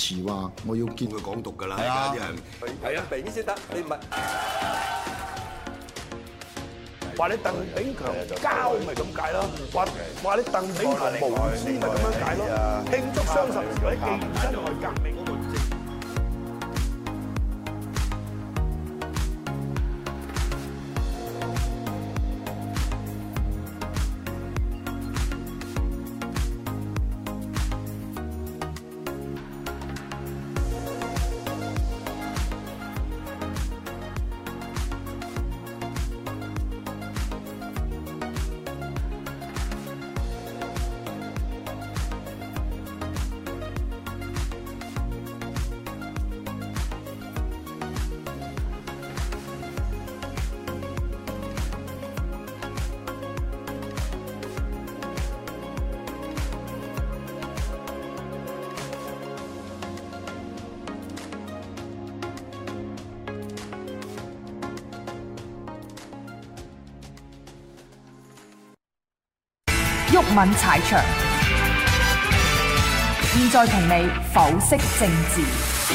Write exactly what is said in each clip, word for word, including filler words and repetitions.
持話我要結會港獨㗎啦， 係啊而家啲人係啊，明顯先得，你唔係話你鄧炳強交咪咁解咯，話話你鄧炳強無知咪咁樣解咯，慶祝雙十節或者紀念辛亥革命嗰個節。 毓民踩場，現在同你剖析政治。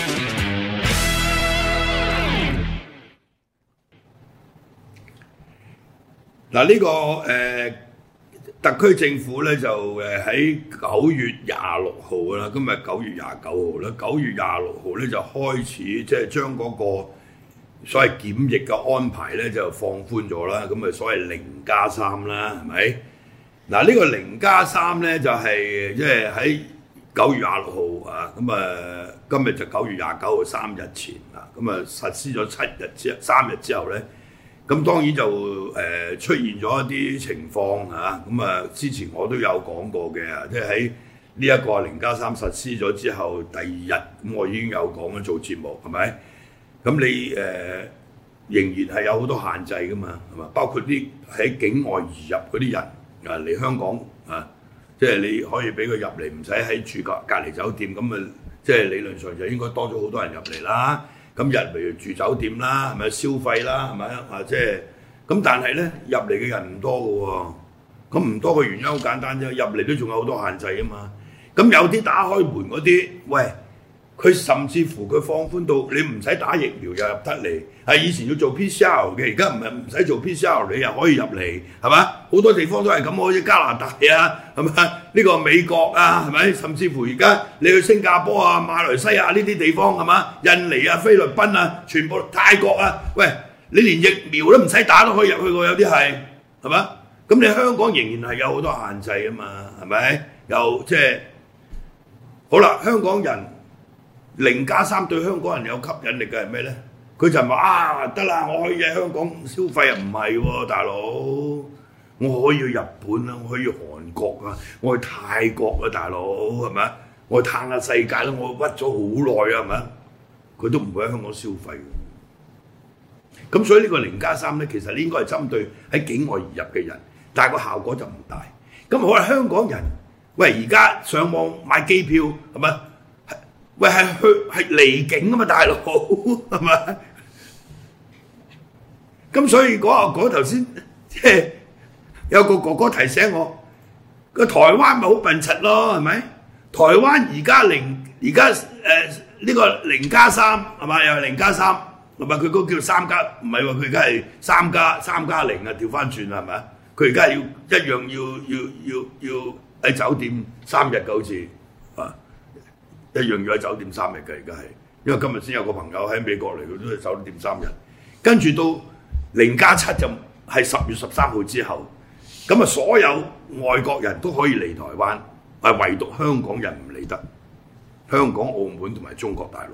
嗱，呢個誒特區政府咧就誒喺九月廿六號啦，今日九月廿九號啦，九月廿六號咧就開始即係將嗰個所謂檢疫嘅安排咧就放寬咗啦，咁啊所謂零加三啦，係咪？嗱，呢個零加三咧就係即係喺九月廿六號啊，咁啊今日就九月廿九號三日前啊，咁啊實施咗七日之三日之後咧，咁當然就誒、呃、出現咗一啲情況啊，咁啊之前我都有講過嘅，即係喺呢一個零加三實施咗之後第二日，咁我已經有講咗做節目係咪？咁你誒、呃、仍然係有好多限制噶嘛，係嘛？包括啲喺境外移入嗰啲人。啊嚟香港啊，即係你可以俾佢入嚟，唔使喺住隔隔離酒店，咁啊，即係理論上就應該多咗好多人入嚟啦。咁入嚟住酒店啦，係咪消費啦，係咪啊？即係咁，但係咧入嚟嘅人唔多嘅喎。咁唔多嘅原因好簡單啫，入嚟都仲有好多限制啊嘛。咁有啲打開門嗰啲，喂，佢甚至乎佢放寬到你唔使打疫苗又入得嚟，係以前要做 P C R 嘅，而家唔係唔使做 P C R 你又可以入嚟，係嘛？好多地方都係咁，好似加拿大啊，係咪？呢個美國啊，係咪？甚至乎而家你去新加坡啊、馬來西亞呢啲地方係嘛？印尼啊、菲律賓啊，全部泰國啊，喂，你連疫苗都唔使打都可以入去喎，有啲係係嘛？咁你香港仍然係有好多限制啊嘛，係咪？又即係好啦，香港人。零加三對香港人有吸引力嘅係咩咧？佢就話啊得啦，我可以喺香港消費啊，唔係喎，大佬，我可以去日本啊，我可以去韓國啊，我去泰國啊，大佬係咪？我去嘆下世界啦，我屈咗好耐啊，係咪？佢都唔會喺香港消費嘅。咁所以呢個零加三咧，其實你應該係針對喺境外移入嘅人，但係個效果就唔大。咁好啦，香港人喂而家上網買機票係咪？喂，係去係離境啊嘛，大佬係咪？咁所以嗰個嗰頭先即係有個哥哥提醒我，個台灣咪好笨柒咯，係咪？台灣而家零而家誒呢個零加三係嘛？又係零加三係咪？佢嗰個叫三加，唔係喎，佢而家係三加三加零啊，調翻轉係咪？佢而家要一樣要要要要喺酒店三日嘅好似啊。一樣要喺酒店三日嘅，而家係，因為今日先有個朋友喺美國嚟，佢都喺酒店三日，跟住到零加七就係十月十三號之後，咁啊所有外國人都可以嚟台灣，係唯獨香港人唔嚟得，香港、澳門同埋中國大陸。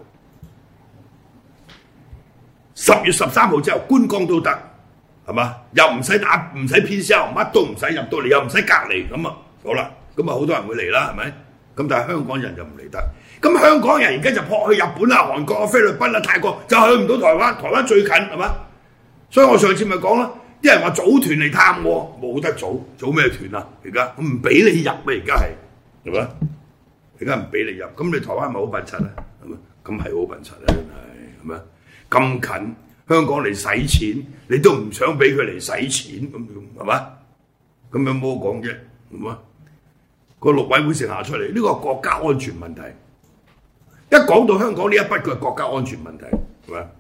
十月十三號之後觀光都得，係嘛？又唔使打唔使 P C R， 乜都唔使入到嚟，又唔使隔離，咁啊好啦，咁啊好多人會嚟啦，係咪？咁但係香港人就唔嚟得。咁香港人而家就撲去日本啊、韓國啊、菲律賓啊、泰國，就去唔到台灣。台灣最近係嘛？所以我上次咪講啦，啲人話組團嚟探我，冇得組，組咩團啊？而家唔俾你入啊！而家係係嘛？而家唔俾你入，咁你台灣咪好笨柒啊？係嘛？咁係好笨柒啊！真係係咪？咁近香港嚟使錢，你都唔想俾佢嚟使錢咁樣係嘛？咁有冇講啫？係嘛？個陸委會成下出嚟，呢個國家安全問題。 一講到香港呢一筆嘅國家安全問題，係咪？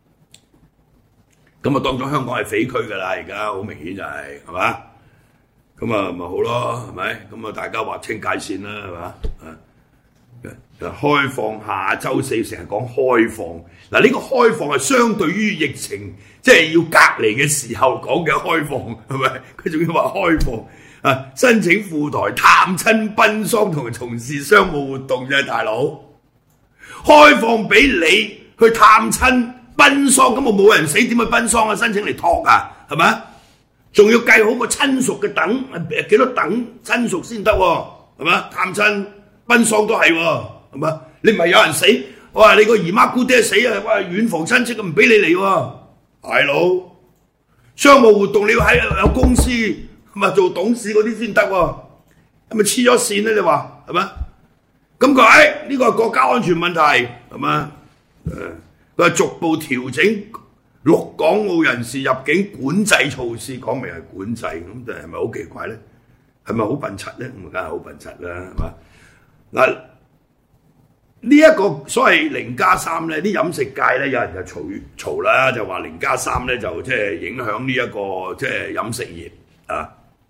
咁啊當咗香港係匪區㗎啦，而家好明顯就係係嘛？咁啊咪好咯，係咪？咁啊大家劃清界線啦，係嘛？就開放下週四成日講開放，嗱呢個開放係相對於疫情即係要隔離嘅時候講嘅開放，係咪？佢仲要話開放啊！申請赴台探親奔喪同從事商務活動啫，大佬。開放俾你去探親奔喪，咁我冇人死點去奔喪啊？申請嚟托啊，係咪？仲要計好個親屬嘅等幾多等親屬先得喎，係咪？探親奔喪都係喎。係嘛？你唔係有人死，我話你個姨媽姑爹死啊！哇，遠房親戚唔俾你嚟喎，大佬。商務活動你要喺有公司咪做董事嗰啲先得喎，係咪黐咗線咧？你話係咪？咁佢話誒呢個係國家安全問題係嘛？誒，佢話逐步調整陸港澳人士入境管制措施，講明係管制，咁就係咪好奇怪咧？係咪好笨柒咧？咁梗係好笨柒啦，係嘛？嗱。呢一個所謂零加三咧，啲飲食界咧有人就嘈嘈啦，就話零加三咧就即係影響呢一個即係飲食業啊。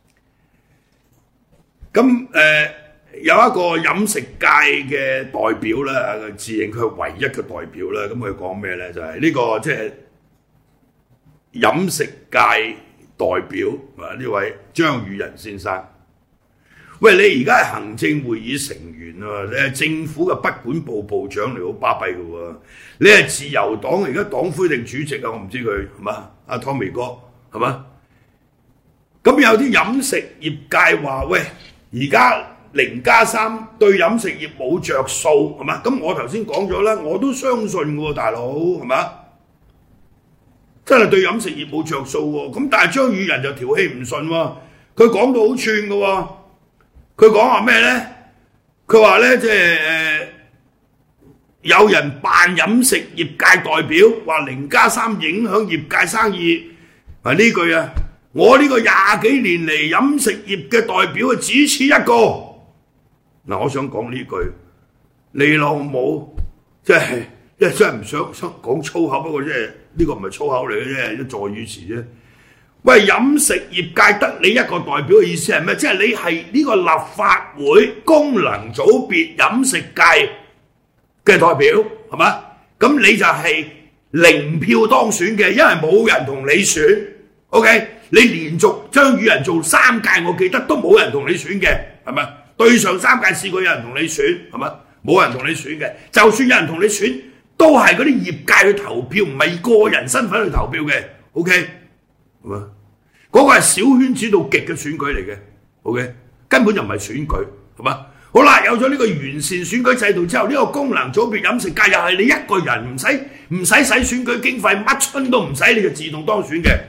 咁誒、呃、有一個飲食界嘅代表啦，自認佢係唯一嘅代表啦。咁佢講咩咧？就係、是、呢個即係飲食界代表啊，呢位張宇人先生。喂，你而家係行政會議成員啊，你係政府嘅不管部部長嚟，好巴閉嘅喎。你係自由黨而家黨魁定主席啊？我唔知佢係嘛？阿 Tommy 哥係嘛？咁有啲飲食業界話：喂，而家零加三對飲食業冇着數係嘛？咁我頭先講咗啦，我都相信嘅喎，大佬係嘛？真係對飲食業冇着數喎。咁但係張宇人就條氣唔順喎，佢講到好串嘅喎。佢講話咩咧？佢話咧即係誒有人扮飲食業界代表，話零加三影響業界生意。係呢句啊，我呢個廿幾年嚟飲食業嘅代表啊，只此一個。嗱，我想講呢句，你老母即係即係真係唔想想講粗口，不過即係呢個唔係粗口嚟嘅啫，一助語詞啫。喂，飲食業界得你一個代表嘅意思係咩？即係你係呢個立法會功能組別飲食界嘅代表係嘛？咁你就係零票當選嘅，因為冇人同你選。OK， 你連續張宇人做三屆，我記得都冇人同你選嘅，係咪？對上三屆試過有人同你選，係咪？冇人同你選嘅，就算有人同你選，都係嗰啲業界去投票，唔係個人身份去投票嘅。OK， 係嘛？嗰個係小圈子到極嘅選舉嚟嘅 ，OK， 根本就唔係選舉，係嘛？好啦，有咗呢個完善選舉制度之後，呢、這個功能組別飲食界又係你一個人，唔使唔使使選舉經費，乜春都唔使，你就自動當選嘅，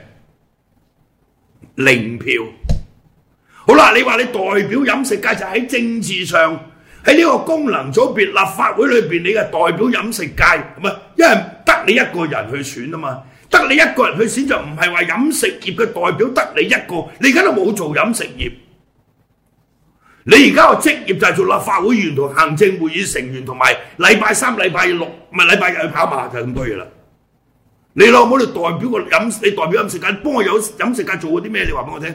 零票。好啦，你話你代表飲食界就喺政治上，喺呢個功能組別立法會裏邊，你嘅代表飲食界，係咪？因為得你一個人去選啊嘛。得你一個人去選就唔係話飲食業嘅代表得你一個，你而家都冇做飲食業，你而家個職業就係做立法會議員同行政會議成員，同埋禮拜三、禮拜六唔係禮拜日去跑馬，就係咁多嘢啦。你老母你代表個飲，你代表飲食界，幫我有飲食界做過啲咩？你話俾我聽。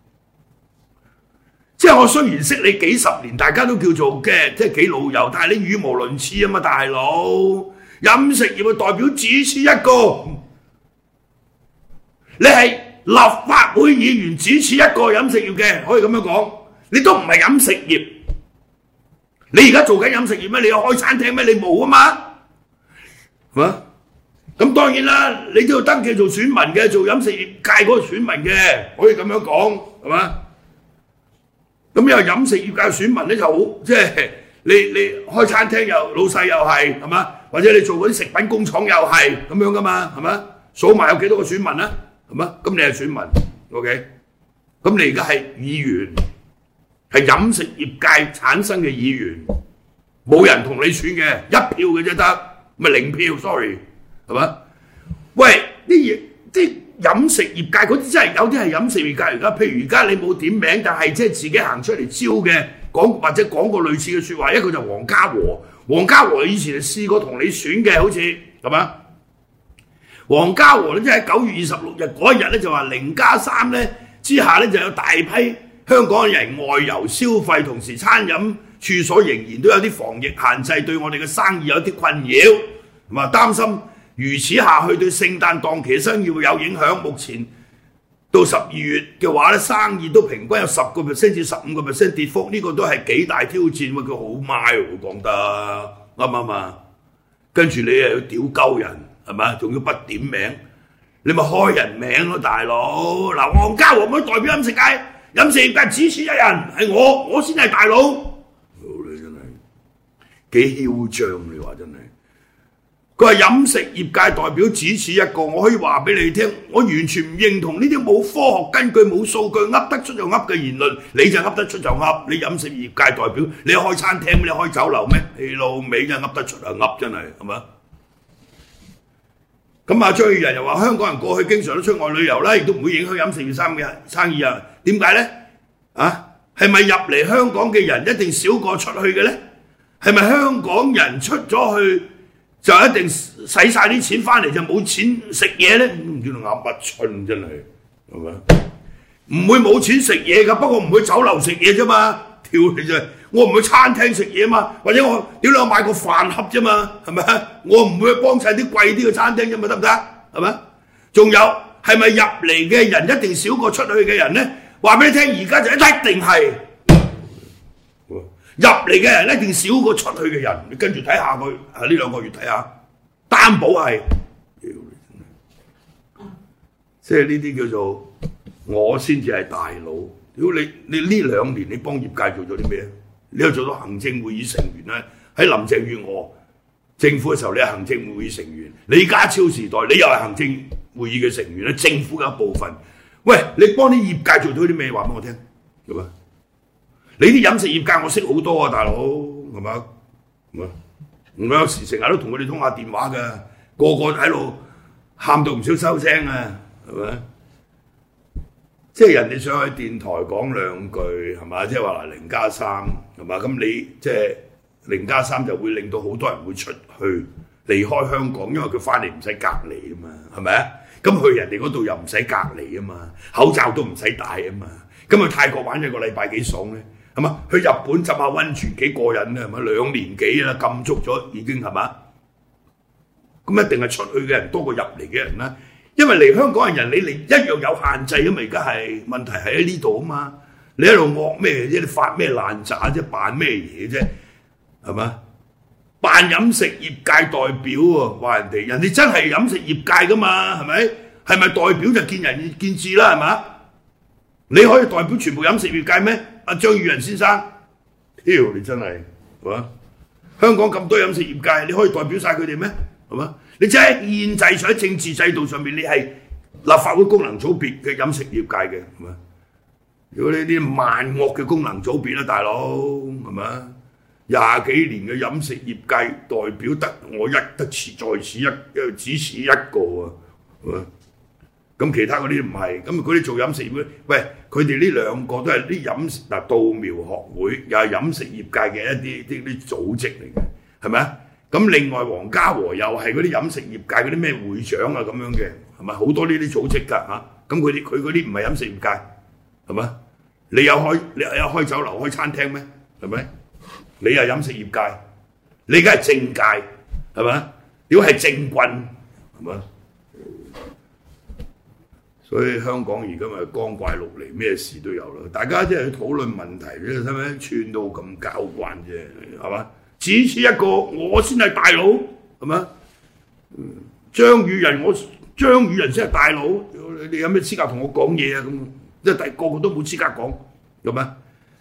即係我雖然識你幾十年，大家都叫做嘅即係幾老友，但係你語無倫次啊嘛，大佬。飲食業嘅代表只此一個。你係立法會議員，只此一個飲食業嘅，可以咁樣講。你都唔係飲食業，你而家做緊飲食業咩？你有開餐廳咩？你冇啊嘛，係嘛？咁當然啦，你都要登記做選民嘅，做飲食業界嗰個選民嘅，可以咁樣講，係嘛？咁有飲食業界選民咧就好，即係你你開餐廳又老細又係，係嘛？或者你做嗰啲食品工廠又係咁樣噶嘛，係嘛？數埋有幾多個選民啊？係嘛？咁你係選民 ，OK？ 咁你而家係議員，係飲食業界產生嘅議員，冇人同你選嘅，一票嘅啫得，咪零票 ，sorry， 係嘛？喂，啲嘢啲飲食業界嗰啲真係有啲係飲食業界而家，譬如而家你冇點名，但係即係自己行出嚟招嘅，講或者講過類似嘅説話，一個就黃家和， 黃家和以前係試過同你選嘅，好似係嘛？黃家和咧即係九月二十六日嗰一日咧就話零加三咧之下咧就有大批香港人外遊消費，同時餐飲處所仍然都有啲防疫限制，對我哋嘅生意有啲困擾，係嘛？擔心如此下去對聖誕檔期嘅生意會有影響。目前到十二月嘅話咧，生意都平均有十個 percent 至十五個 percent 跌幅，呢、這個都係幾大挑戰喎。佢好賣喎，講得啱唔啱啊？跟住你又要屌鳩人係咪？仲要不點名，你咪開人名咯，大佬！嗱，黃家和唔可以代表飲食界，飲食業界只此一人，係我，我先係大佬。你真係幾囂張，你話真係。佢話飲食業界代表只此一個，我可以話俾你聽，我完全唔認同呢啲冇科學根據、冇數據噏得出就噏嘅言論，你就噏得出就噏。你飲食業界代表，你開餐廳，你開酒樓咩？你老味真係噏得出就噏，真係係咪？咁啊，張宇人又話香港人過去經常都出外旅遊啦，亦都唔會影響飲食業生嘅生意啊？點解咧？啊，係咪入嚟香港嘅人一定少過出去嘅咧？係咪香港人出咗去就一定使晒啲錢翻嚟就冇錢食嘢咧？唔知道噏乜春真係係咪？唔會冇錢食嘢㗎，不過唔去酒樓食嘢啫嘛，跳你啫！我唔去餐廳食嘢嘛，或者我屌你我買個飯盒啫嘛，係咪？我唔會去幫襯啲貴啲嘅餐廳啫嘛，得唔得？係咪？仲有係咪入嚟嘅人一定少過出去嘅人咧？話俾你聽，而家就一定係入嚟嘅人一定少過出去嘅人。你跟住睇下佢啊，呢兩個月睇下，擔保係，即係呢啲叫做我先至係大佬。屌你你呢兩年你幫業界做咗啲咩？你又做到行政會議成員咧，喺林鄭月娥政府嘅時候，你係行政會議成員；李家超時代，你又係行政會議嘅成員咧，政府嘅一部分。喂，你幫啲業界做咗啲咩？話俾我聽，係嘛？你啲飲食業界我識好多啊，大佬，係嘛？係嘛？我有時成日都同佢哋通下電話㗎，個個喺度喊到唔少收聲啊，係咪？即係人哋上去電台講兩句係嘛？即係話嗱零加三係嘛？咁你即係零加三就會令到好多人會出去離開香港，因為佢翻嚟唔使隔離啊嘛，係咪啊？咁去人哋嗰度又唔使隔離啊嘛，口罩都唔使戴啊嘛。咁去泰國玩一個禮拜幾爽咧，係嘛？去日本浸下温泉幾過癮啊，係咪？兩年幾啦，禁足咗已經係嘛？咁一定係出去嘅人多過入嚟嘅人啦。因為嚟香港嘅人，你嚟一樣有限制㗎嘛，而家係問題係喺呢度啊嘛。你喺度惡咩啫？你發咩爛渣啫？扮咩嘢啫？係嘛？扮飲食業界代表喎，話人哋人哋真係飲食業界㗎嘛，係咪？係咪代表就見仁見智啦？係嘛？你可以代表全部飲食業界咩？阿張宇人先生，屌你真係係嘛？香港咁多飲食業界，你可以代表晒佢哋咩？係嘛？你即係憲制上喺政治制度上面，你係立法會功能組別嘅飲食業界嘅，係嘛？如果你啲萬惡嘅功能組別啦，大佬係嘛？廿幾年嘅飲食業界代表得我一得此在此一只此一個啊，係嘛？咁其他嗰啲唔係，咁嗰啲做飲食業嘅，喂，佢哋呢兩個都係啲飲食嗱稻苗學會，又係飲食業界嘅一啲啲啲組織嚟嘅，係咪啊？咁另外黃家和又係嗰啲飲食業界嗰啲咩會長啊咁樣嘅，係咪好多呢啲組織㗎嚇？咁佢哋佢嗰啲唔係飲食業界，係咪？你有開你有開酒樓開餐廳咩？係咪？你係飲食業界，你梗係政界，係咪？如果係政棍，係咪？所以香港而家咪光怪陸離，咩事都有啦。大家即係去討論問題，你使唔使串到咁交關啫？係嘛？只此一個，我先係大佬，係咪？張宇人，我張宇人先係大佬，你有咩資格同我講嘢啊？咁即係第個個都冇資格講，係咪？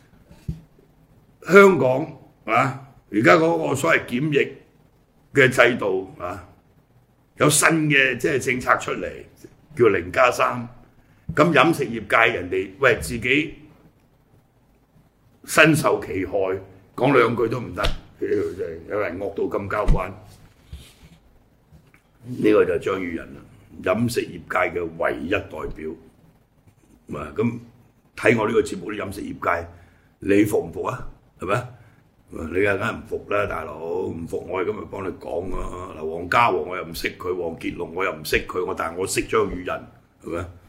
香港啊，而家嗰個所謂檢疫嘅制度啊，有新嘅即係政策出嚟。叫零加三，咁飲食業界人哋喂自己身受其害，講兩句都唔得，真係有人惡到咁交關。呢、這個就係張宇人啦，飲食業界嘅唯一代表。啊，咁睇我呢個節目啲飲食業界，你服唔服啊？係咪？ 你梗係唔服啦，大佬，唔服我係今日幫你講啊！嗱，黃家和我又唔識佢，黃傑龍我又唔識佢，我但係我識張宇人，係咪？